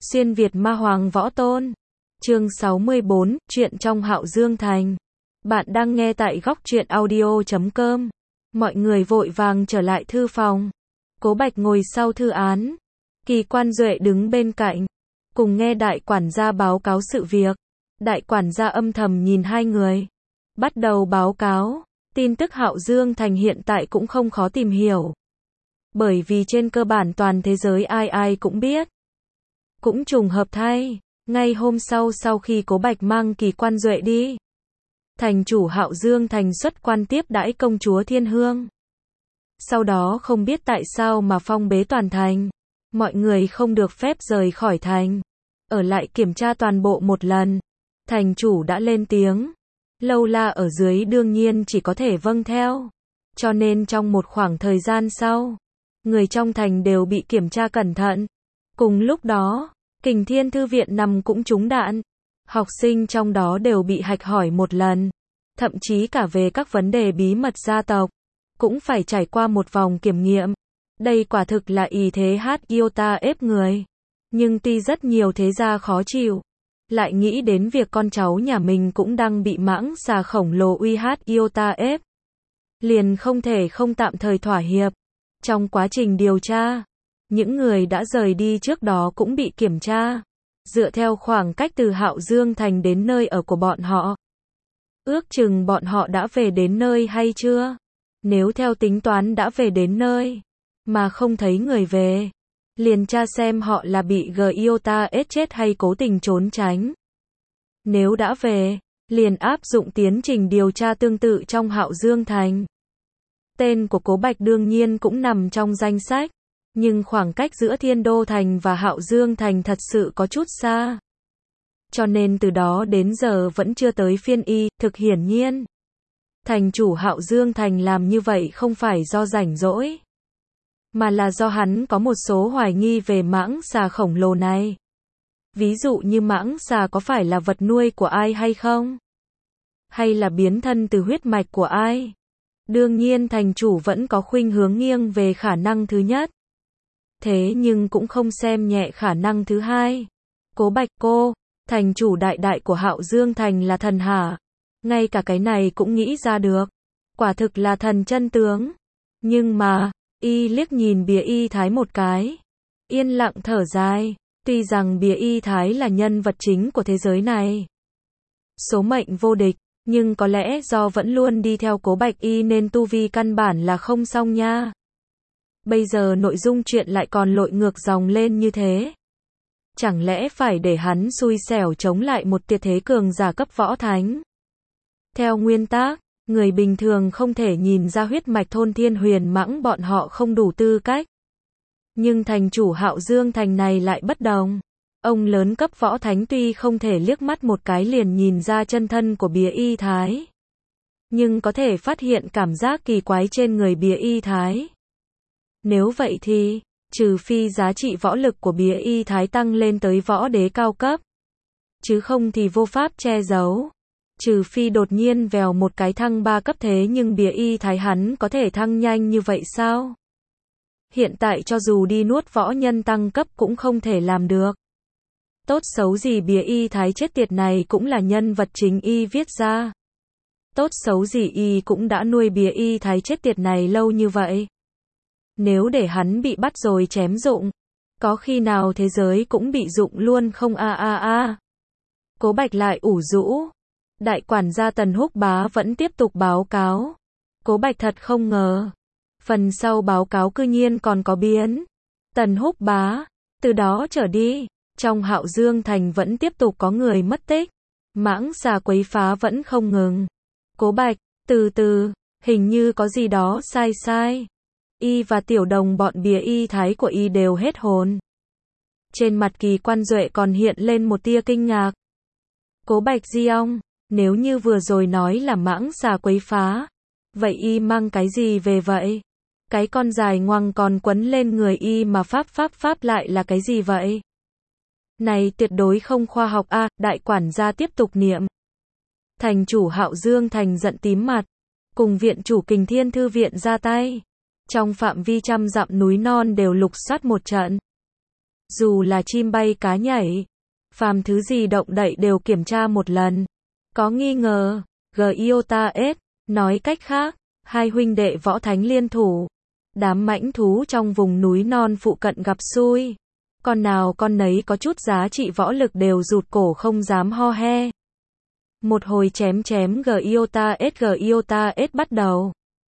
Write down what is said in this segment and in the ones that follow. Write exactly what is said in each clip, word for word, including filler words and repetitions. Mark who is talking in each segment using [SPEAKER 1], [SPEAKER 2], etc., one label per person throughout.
[SPEAKER 1] Xuyên Việt Ma Hoàng Võ Tôn. Chương sáu mươi bốn, chuyện trong Hạo Dương Thành. Bạn đang nghe tại góc truyện audio chấm com. Mọi người vội vàng trở lại thư phòng. Cố Bạch ngồi sau thư án. Kỳ Quan Duệ đứng bên cạnh. Cùng nghe đại quản gia báo cáo sự việc. Đại quản gia âm thầm nhìn hai người. Bắt đầu báo cáo. Tin tức Hạo Dương Thành hiện tại cũng không khó tìm hiểu. Bởi vì trên cơ bản toàn thế giới ai ai cũng biết. Cũng trùng hợp thay, ngay hôm sau sau khi Cố Bạch mang Kỳ Quan Duệ đi, thành chủ Hạo Dương Thành xuất quan tiếp đãi công chúa Thiên Hương. Sau đó không biết tại sao mà phong bế toàn thành, mọi người không được phép rời khỏi thành, ở lại kiểm tra toàn bộ một lần. Thành chủ đã lên tiếng, Lâu La ở dưới đương nhiên chỉ có thể vâng theo, cho nên trong một khoảng thời gian sau, người trong thành đều bị kiểm tra cẩn thận. Cùng lúc đó, Kình Thiên Thư viện nằm cũng trúng đạn. Học sinh trong đó đều bị hạch hỏi một lần. Thậm chí cả về các vấn đề bí mật gia tộc, cũng phải trải qua một vòng kiểm nghiệm. Đây quả thực là ý thế hát iota ép người. Nhưng tuy rất nhiều thế gia khó chịu, lại nghĩ đến việc con cháu nhà mình cũng đang bị mãng xà khổng lồ uy hát iota ép. Liền không thể không tạm thời thỏa hiệp. Trong quá trình điều tra, những người đã rời đi trước đó cũng bị kiểm tra, dựa theo khoảng cách từ Hạo Dương Thành đến nơi ở của bọn họ. Ước chừng bọn họ đã về đến nơi hay chưa? Nếu theo tính toán đã về đến nơi, mà không thấy người về, liền tra xem họ là bị giota ép chết hay cố tình trốn tránh. Nếu đã về, liền áp dụng tiến trình điều tra tương tự trong Hạo Dương Thành. Tên của Cố Bạch đương nhiên cũng nằm trong danh sách. Nhưng khoảng cách giữa Thiên Đô Thành và Hạo Dương Thành thật sự có chút xa. Cho nên từ đó đến giờ vẫn chưa tới phiên y, thực hiển nhiên. Thành chủ Hạo Dương Thành làm như vậy không phải do rảnh rỗi, mà là do hắn có một số hoài nghi về mãng xà khổng lồ này. Ví dụ như mãng xà có phải là vật nuôi của ai hay không? Hay là biến thân từ huyết mạch của ai? Đương nhiên thành chủ vẫn có khuynh hướng nghiêng về khả năng thứ nhất. Thế nhưng cũng không xem nhẹ khả năng thứ hai. Cố Bạch cô, thành chủ đại đại của Hạo Dương Thành là thần hả? Ngay cả cái này cũng nghĩ ra được. Quả thực là thần chân tướng. Nhưng mà, y liếc nhìn Bìa Y Thái một cái. Yên lặng thở dài. Tuy rằng Bìa Y Thái là nhân vật chính của thế giới này, số mệnh vô địch, nhưng có lẽ do vẫn luôn đi theo Cố Bạch y nên tu vi căn bản là không xong nha. Bây giờ nội dung chuyện lại còn lội ngược dòng lên như thế. Chẳng lẽ phải để hắn xui xẻo chống lại một tuyệt thế cường giả cấp võ thánh? Theo nguyên tắc, người bình thường không thể nhìn ra huyết mạch thôn thiên huyền mãng bọn họ không đủ tư cách. Nhưng thành chủ Hạo Dương Thành này lại bất đồng. Ông lớn cấp võ thánh tuy không thể liếc mắt một cái liền nhìn ra chân thân của Bìa Y Thái, nhưng có thể phát hiện cảm giác kỳ quái trên người Bìa Y Thái. Nếu vậy thì, trừ phi giá trị võ lực của Bìa Y Thái tăng lên tới võ đế cao cấp, chứ không thì vô pháp che giấu. Trừ phi đột nhiên vèo một cái thăng ba cấp, thế nhưng Bìa Y Thái hắn có thể thăng nhanh như vậy sao? Hiện tại cho dù đi nuốt võ nhân tăng cấp cũng không thể làm được. Tốt xấu gì Bìa Y Thái chết tiệt này cũng là nhân vật chính y viết ra. Tốt xấu gì y cũng đã nuôi Bìa Y Thái chết tiệt này lâu như vậy. Nếu để hắn bị bắt rồi chém dụng, có khi nào thế giới cũng bị dụng luôn không a a a. Cố Bạch lại ủ rũ. Đại quản gia Tần Húc Bá vẫn tiếp tục báo cáo. Cố Bạch thật không ngờ, phần sau báo cáo cư nhiên còn có biến. Tần Húc Bá, từ đó trở đi, trong Hạo Dương Thành vẫn tiếp tục có người mất tích. Mãng xà quấy phá vẫn không ngừng. Cố Bạch, từ từ, hình như có gì đó sai sai. Y và tiểu đồng bọn Bìa Y Thái của y đều hết hồn. Trên mặt Kỳ Quan Duệ còn hiện lên một tia kinh ngạc. Cố Bạch di ông, nếu như vừa rồi nói là mãng xà quấy phá, vậy y mang cái gì về vậy? Cái con dài ngoằng còn quấn lên người y mà pháp pháp pháp lại là cái gì vậy? Này tuyệt đối không khoa học a. Đại quản gia tiếp tục niệm. Thành chủ Hạo Dương Thành giận tím mặt, cùng viện chủ Kình Thiên Thư viện ra tay. Trong phạm vi trăm dặm núi non đều lục soát một trận. Dù là chim bay cá nhảy, phàm thứ gì động đậy đều kiểm tra một lần. Có nghi ngờ, Gyotas, nói cách khác, hai huynh đệ võ thánh liên thủ. Đám mãnh thú trong vùng núi non phụ cận gặp xui. Con nào con nấy có chút giá trị võ lực đều rụt cổ không dám ho he. Một hồi chém chém Gyotas Gyotas bắt đầu.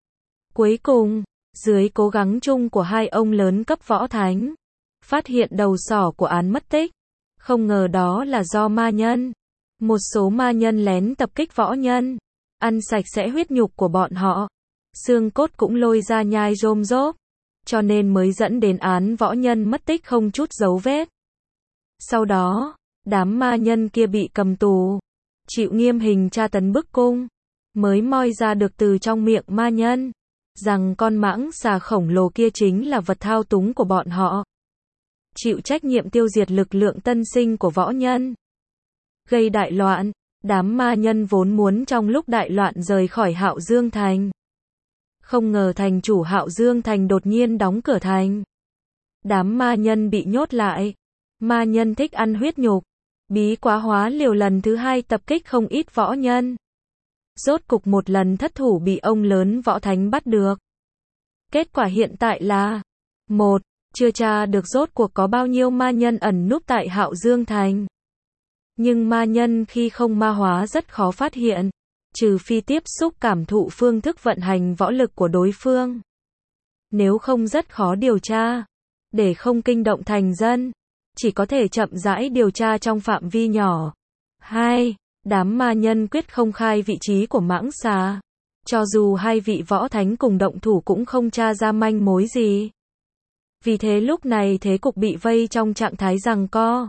[SPEAKER 1] Cuối cùng, dưới cố gắng chung của hai ông lớn cấp võ thánh, phát hiện đầu sỏ của án mất tích. Không ngờ đó là do ma nhân. Một số ma nhân lén tập kích võ nhân, ăn sạch sẽ huyết nhục của bọn họ. Xương cốt cũng lôi ra nhai rôm rốp, cho nên mới dẫn đến án võ nhân mất tích không chút dấu vết. Sau đó, đám ma nhân kia bị cầm tù, chịu nghiêm hình tra tấn bức cung, mới moi ra được từ trong miệng ma nhân, rằng con mãng xà khổng lồ kia chính là vật thao túng của bọn họ. Chịu trách nhiệm tiêu diệt lực lượng tân sinh của võ nhân. Gây đại loạn, đám ma nhân vốn muốn trong lúc đại loạn rời khỏi Hạo Dương Thành. Không ngờ thành chủ Hạo Dương Thành đột nhiên đóng cửa thành. Đám ma nhân bị nhốt lại. Ma nhân thích ăn huyết nhục. Bí quá hóa liều lần thứ hai tập kích không ít võ nhân. Rốt cục một lần thất thủ bị ông lớn võ thánh bắt được. Kết quả hiện tại là một. Chưa tra được rốt cuộc có bao nhiêu ma nhân ẩn núp tại Hạo Dương Thành. Nhưng ma nhân khi không ma hóa rất khó phát hiện, trừ phi tiếp xúc cảm thụ phương thức vận hành võ lực của đối phương. Nếu không rất khó điều tra. Để không kinh động thành dân, chỉ có thể chậm rãi điều tra trong phạm vi nhỏ. hai. Đám ma nhân quyết không khai vị trí của mãng xà. Cho dù hai vị võ thánh cùng động thủ cũng không tra ra manh mối gì. Vì thế lúc này thế cục bị vây trong trạng thái giằng co.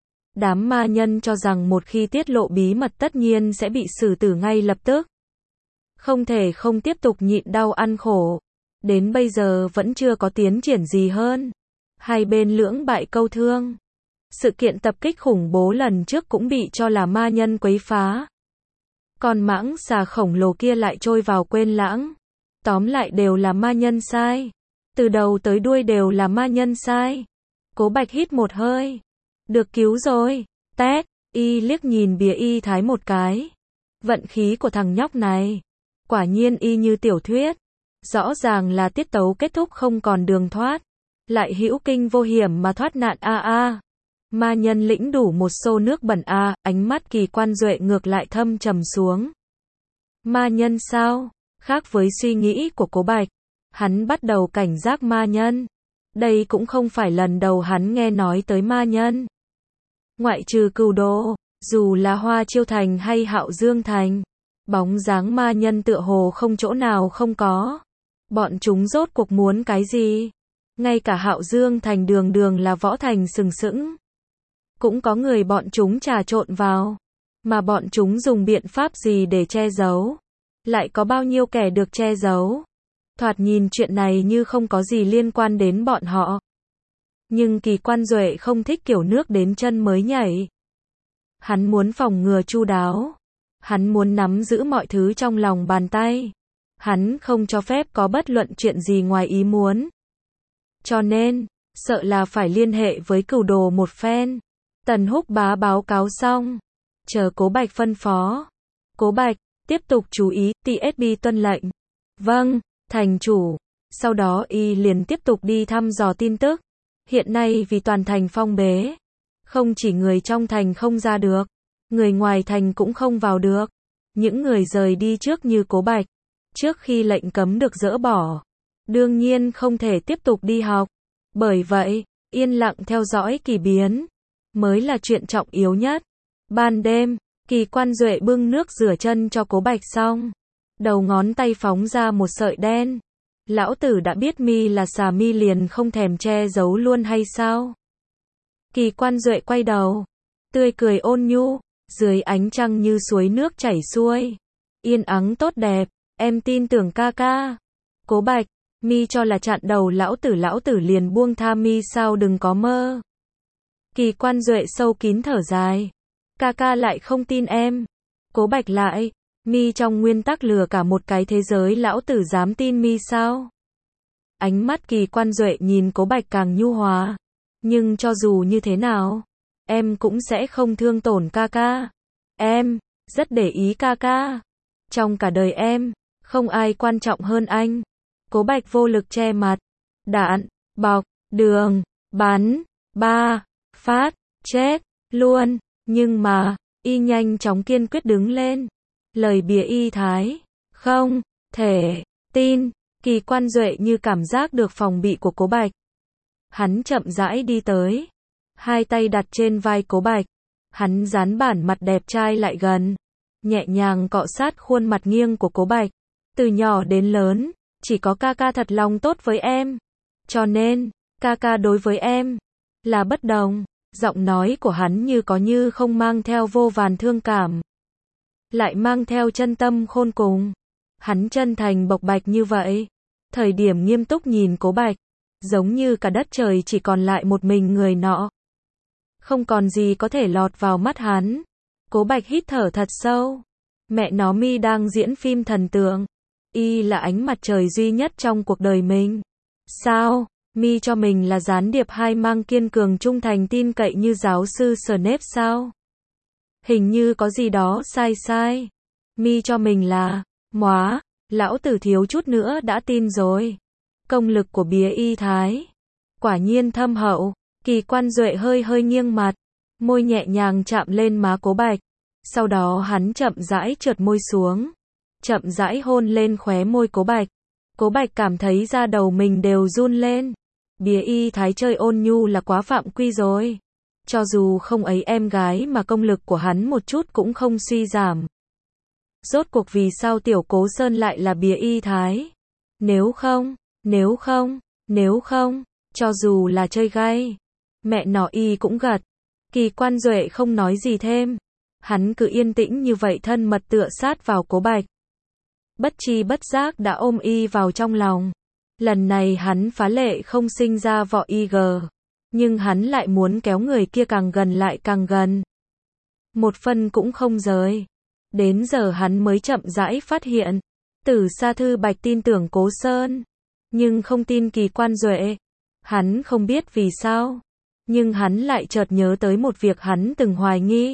[SPEAKER 1] Đám ma nhân cho rằng một khi tiết lộ bí mật tất nhiên sẽ bị xử tử ngay lập tức. Không thể không tiếp tục nhịn đau ăn khổ. Đến bây giờ vẫn chưa có tiến triển gì hơn. Hai bên lưỡng bại câu thương. Sự kiện tập kích khủng bố lần trước cũng bị cho là ma nhân quấy phá. Còn mãng xà khổng lồ kia lại trôi vào quên lãng. Tóm lại đều là ma nhân sai. Từ đầu tới đuôi đều là ma nhân sai. Cố Bạch hít một hơi. Được cứu rồi. Tét, y liếc nhìn bìa y thái một cái. Vận khí của thằng nhóc này. Quả nhiên y như tiểu thuyết. Rõ ràng là tiết tấu kết thúc không còn đường thoát. Lại hữu kinh vô hiểm mà thoát nạn a a. Ma nhân lĩnh đủ một xô nước bẩn a, ánh mắt Kỳ Quan Duệ ngược lại thâm trầm xuống. Ma nhân sao? Khác với suy nghĩ của Cố Bạch. Hắn bắt đầu cảnh giác ma nhân. Đây cũng không phải lần đầu hắn nghe nói tới ma nhân. Ngoại trừ Cừu Đồ, dù là Hoa Chiêu Thành hay Hạo Dương Thành, bóng dáng ma nhân tựa hồ không chỗ nào không có. Bọn chúng rốt cuộc muốn cái gì? Ngay cả Hạo Dương Thành đường đường là võ thành sừng sững. Cũng có người bọn chúng trà trộn vào. Mà bọn chúng dùng biện pháp gì để che giấu? Lại có bao nhiêu kẻ được che giấu? Thoạt nhìn chuyện này như không có gì liên quan đến bọn họ. Nhưng Kỳ Quan Duệ không thích kiểu nước đến chân mới nhảy. Hắn muốn phòng ngừa chu đáo. Hắn muốn nắm giữ mọi thứ trong lòng bàn tay. Hắn không cho phép có bất luận chuyện gì ngoài ý muốn. Cho nên, sợ là phải liên hệ với Cừu Đồ một phen. Tần Húc Bá báo cáo xong. Chờ Cố Bạch phân phó. Cố Bạch, tiếp tục chú ý, tê ét bê tuân lệnh. Vâng, thành chủ. Sau đó y liền tiếp tục đi thăm dò tin tức. Hiện nay vì toàn thành phong bế. Không chỉ người trong thành không ra được. Người ngoài thành cũng không vào được. Những người rời đi trước như Cố Bạch. Trước khi lệnh cấm được dỡ bỏ. Đương nhiên không thể tiếp tục đi học. Bởi vậy, yên lặng theo dõi kỳ biến. Mới là chuyện trọng yếu nhất. Ban đêm, Kỳ Quan Duệ bưng nước rửa chân cho Cố Bạch xong. Đầu ngón tay phóng ra một sợi đen. Lão tử đã biết mi là xà mi liền không thèm che giấu luôn hay sao? Kỳ Quan Duệ quay đầu. Tươi cười ôn nhu. Dưới ánh trăng như suối nước chảy xuôi. Yên ắng tốt đẹp. Em tin tưởng ca ca. Cố Bạch, mi cho là chặn đầu lão tử lão tử liền buông tha mi sao đừng có mơ. Kỳ Quan Duệ sâu kín thở dài. Ca ca lại không tin em. Cố Bạch lại. Mi trong nguyên tắc lừa cả một cái thế giới lão tử dám tin mi sao? Ánh mắt Kỳ Quan Duệ nhìn Cố Bạch càng nhu hòa. Nhưng cho dù như thế nào, em cũng sẽ không thương tổn ca ca. Em rất để ý ca ca. Trong cả đời em, không ai quan trọng hơn anh. Cố Bạch vô lực che mặt. Đạn, bọc, đường, bắn, ba, phát, chết, luôn. Nhưng mà, y nhanh chóng kiên quyết đứng lên. Lời bìa y thái. Không, thể, tin. Kỳ Quan Duệ như cảm giác được phòng bị của Cố Bạch. Hắn chậm rãi đi tới. Hai tay đặt trên vai Cố Bạch. Hắn dán bản mặt đẹp trai lại gần. Nhẹ nhàng cọ sát khuôn mặt nghiêng của Cố Bạch. Từ nhỏ đến lớn, chỉ có ca ca thật lòng tốt với em. Cho nên, ca ca đối với em là bất đồng. Giọng nói của hắn như có như không mang theo vô vàn thương cảm, lại mang theo chân tâm khôn cùng. Hắn chân thành bộc bạch như vậy. Thời điểm nghiêm túc nhìn Cố Bạch, giống như cả đất trời chỉ còn lại một mình người nọ. Không còn gì có thể lọt vào mắt hắn. Cố Bạch hít thở thật sâu. Mẹ nó, mi đang diễn phim thần tượng. Y là ánh mặt trời duy nhất trong cuộc đời mình. Sao? Mi cho mình là gián điệp hai mang kiên cường trung thành tin cậy như giáo sư Snape sao? Hình như có gì đó sai sai. Mi cho mình là, móa, lão tử thiếu chút nữa đã tin rồi. Công lực của bía y thái quả nhiên thâm hậu. Kỳ Quan Duệ hơi hơi nghiêng mặt, môi nhẹ nhàng chạm lên má Cố Bạch. Sau đó hắn chậm rãi trượt môi xuống, chậm rãi hôn lên khóe môi Cố Bạch. Cố Bạch cảm thấy da đầu mình đều run lên. Bía y thái chơi ôn nhu là quá phạm quy rồi. Cho dù không ấy em gái mà công lực của hắn một chút cũng không suy giảm. Rốt cuộc vì sao tiểu Cố Sơn lại là bía y thái? Nếu không, nếu không, nếu không, cho dù là chơi gay. Mẹ nọ y cũng gật. Kỳ Quan Duệ không nói gì thêm. Hắn cứ yên tĩnh như vậy thân mật tựa sát vào Cố Bạch. Bất chi bất giác đã ôm y vào trong lòng. Lần này hắn phá lệ không sinh ra vỏ y gờ. Nhưng hắn lại muốn kéo người kia càng gần lại càng gần. Một phân cũng không rời. Đến giờ hắn mới chậm rãi phát hiện. Tử Sa Thư Bạch tin tưởng Cố Sơn, nhưng không tin Kỳ Quan Duệ. Hắn không biết vì sao, nhưng hắn lại chợt nhớ tới một việc hắn từng hoài nghi.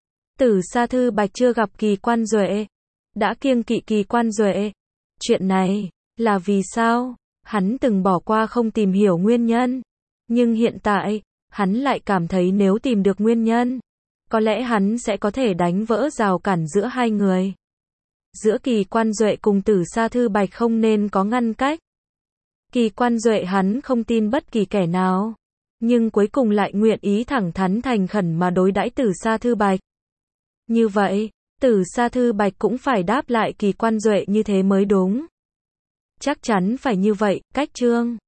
[SPEAKER 1] Tử Sa Thư Bạch chưa gặp Kỳ Quan Duệ, đã kiêng kỵ Kỳ Quan Duệ. Chuyện này là vì sao? Hắn từng bỏ qua không tìm hiểu nguyên nhân, nhưng hiện tại, hắn lại cảm thấy nếu tìm được nguyên nhân, có lẽ hắn sẽ có thể đánh vỡ rào cản giữa hai người. Giữa Kỳ Quan Duệ cùng Tử Sa Thư Bạch không nên có ngăn cách. Kỳ Quan Duệ hắn không tin bất kỳ kẻ nào, nhưng cuối cùng lại nguyện ý thẳng thắn thành khẩn mà đối đãi Tử Sa Thư Bạch. Như vậy, Tử Sa Thư Bạch cũng phải đáp lại Kỳ Quan Duệ như thế mới đúng. Chắc chắn phải như vậy, cách chương